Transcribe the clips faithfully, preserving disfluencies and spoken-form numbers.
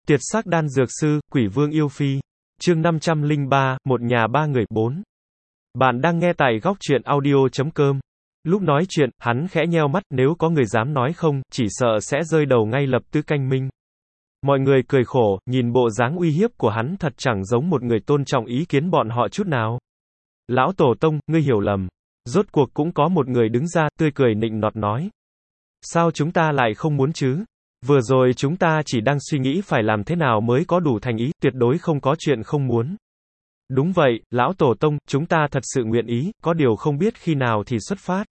Tiệt sắc đan dược sư, quỷ vương yêu phi. Chương năm trăm lẻ ba, một nhà ba người, bốn. Bạn đang nghe tại góc truyện audio chấm com. Lúc nói chuyện, hắn khẽ nheo mắt, nếu có người dám nói không, chỉ sợ sẽ rơi đầu ngay lập tức canh minh. Mọi người cười khổ, nhìn bộ dáng uy hiếp của hắn thật chẳng giống một người tôn trọng ý kiến bọn họ chút nào. Lão Tổ Tông, ngươi hiểu lầm. Rốt cuộc cũng có một người đứng ra, tươi cười nịnh nọt nói. Sao chúng ta lại không muốn chứ? Vừa rồi chúng ta chỉ đang suy nghĩ phải làm thế nào mới có đủ thành ý, tuyệt đối không có chuyện không muốn. Đúng vậy, Lão Tổ Tông, chúng ta thật sự nguyện ý, có điều không biết khi nào thì xuất phát.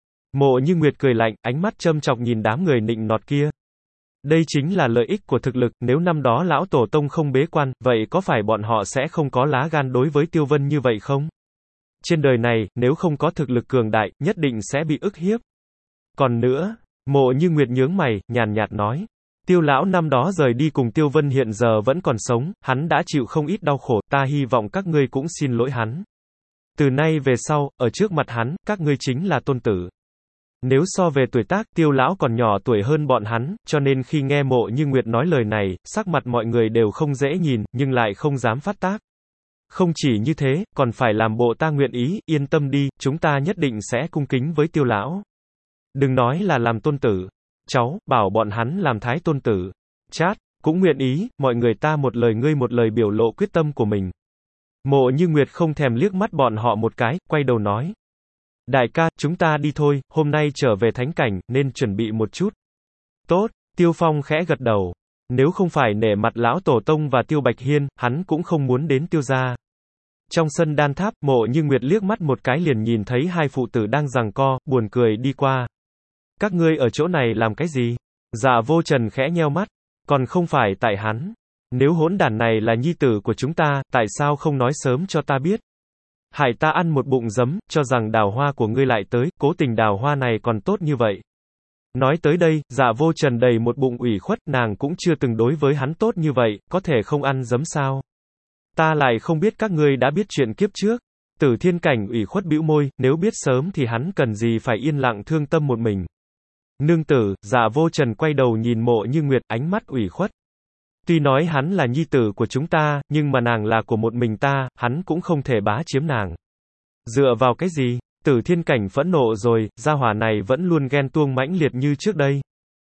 Mộ Như Nguyệt cười lạnh, ánh mắt châm chọc nhìn đám người nịnh nọt kia. Đây chính là lợi ích của thực lực, nếu năm đó Lão Tổ Tông không bế quan, vậy có phải bọn họ sẽ không có lá gan đối với Tiêu Vân như vậy không? Trên đời này, nếu không có thực lực cường đại, nhất định sẽ bị ức hiếp. Còn nữa, Mộ Như Nguyệt nhướng mày, nhàn nhạt nói. Tiêu lão năm đó rời đi cùng Tiêu Vân hiện giờ vẫn còn sống, hắn đã chịu không ít đau khổ, ta hy vọng các ngươi cũng xin lỗi hắn. Từ nay về sau, ở trước mặt hắn, các ngươi chính là tôn tử. Nếu so về tuổi tác, Tiêu lão còn nhỏ tuổi hơn bọn hắn, cho nên khi nghe Mộ Như Nguyệt nói lời này, sắc mặt mọi người đều không dễ nhìn, nhưng lại không dám phát tác. Không chỉ như thế, còn phải làm bộ ta nguyện ý, yên tâm đi, chúng ta nhất định sẽ cung kính với Tiêu lão. Đừng nói là làm tôn tử. Cháu, bảo bọn hắn làm thái tôn tử. Chát, cũng nguyện ý, mọi người ta một lời ngươi một lời biểu lộ quyết tâm của mình. Mộ Như Nguyệt không thèm liếc mắt bọn họ một cái, quay đầu nói. Đại ca, chúng ta đi thôi, hôm nay trở về thánh cảnh, nên chuẩn bị một chút. Tốt, Tiêu Phong khẽ gật đầu. Nếu không phải nể mặt Lão Tổ Tông và Tiêu Bạch Hiên, hắn cũng không muốn đến Tiêu gia. Trong sân đan tháp, Mộ Như Nguyệt liếc mắt một cái liền nhìn thấy hai phụ tử đang giằng co, buồn cười đi qua. Các ngươi ở chỗ này làm cái gì? Dạ Vô Trần khẽ nheo mắt. Còn không phải tại hắn. Nếu hỗn đản này là nhi tử của chúng ta, tại sao không nói sớm cho ta biết? Hại ta ăn một bụng giấm, cho rằng đào hoa của ngươi lại tới, cố tình đào hoa này còn tốt như vậy. Nói tới đây, Dạ Vô Trần đầy một bụng ủy khuất, nàng cũng chưa từng đối với hắn tốt như vậy, có thể không ăn giấm sao? Ta lại không biết các ngươi đã biết chuyện kiếp trước. Tử Thiên Cảnh ủy khuất bĩu môi, nếu biết sớm thì hắn cần gì phải yên lặng thương tâm một mình. Nương tử, Dạ Vô Trần quay đầu nhìn Mộ Như Nguyệt, ánh mắt ủy khuất. Tuy nói hắn là nhi tử của chúng ta, nhưng mà nàng là của một mình ta, hắn cũng không thể bá chiếm nàng. Dựa vào cái gì? Tử Thiên Cảnh phẫn nộ rồi, gia hỏa này vẫn luôn ghen tuông mãnh liệt như trước đây.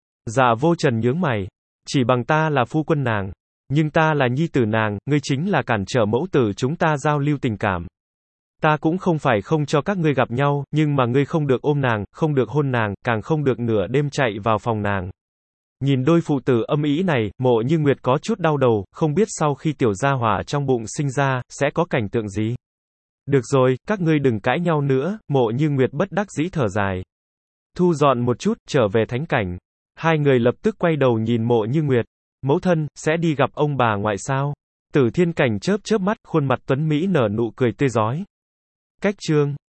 Dạ Vô Trần nhướng mày. Chỉ bằng ta là phu quân nàng. Nhưng ta là nhi tử nàng, ngươi chính là cản trở mẫu tử chúng ta giao lưu tình cảm. Ta cũng không phải không cho các ngươi gặp nhau, nhưng mà ngươi không được ôm nàng, không được hôn nàng, càng không được nửa đêm chạy vào phòng nàng. Nhìn đôi phụ tử âm ý này, Mộ Như Nguyệt có chút đau đầu, không biết sau khi tiểu gia hỏa trong bụng sinh ra, sẽ có cảnh tượng gì. Được rồi, các ngươi đừng cãi nhau nữa, Mộ Như Nguyệt bất đắc dĩ thở dài. Thu dọn một chút, trở về thánh cảnh. Hai người lập tức quay đầu nhìn Mộ Như Nguyệt. Mẫu thân, sẽ đi gặp ông bà ngoại sao? Tử Thiên Cảnh chớp chớp mắt, khuôn mặt tuấn Mỹ nở nụ cười tươi rói. Cách chương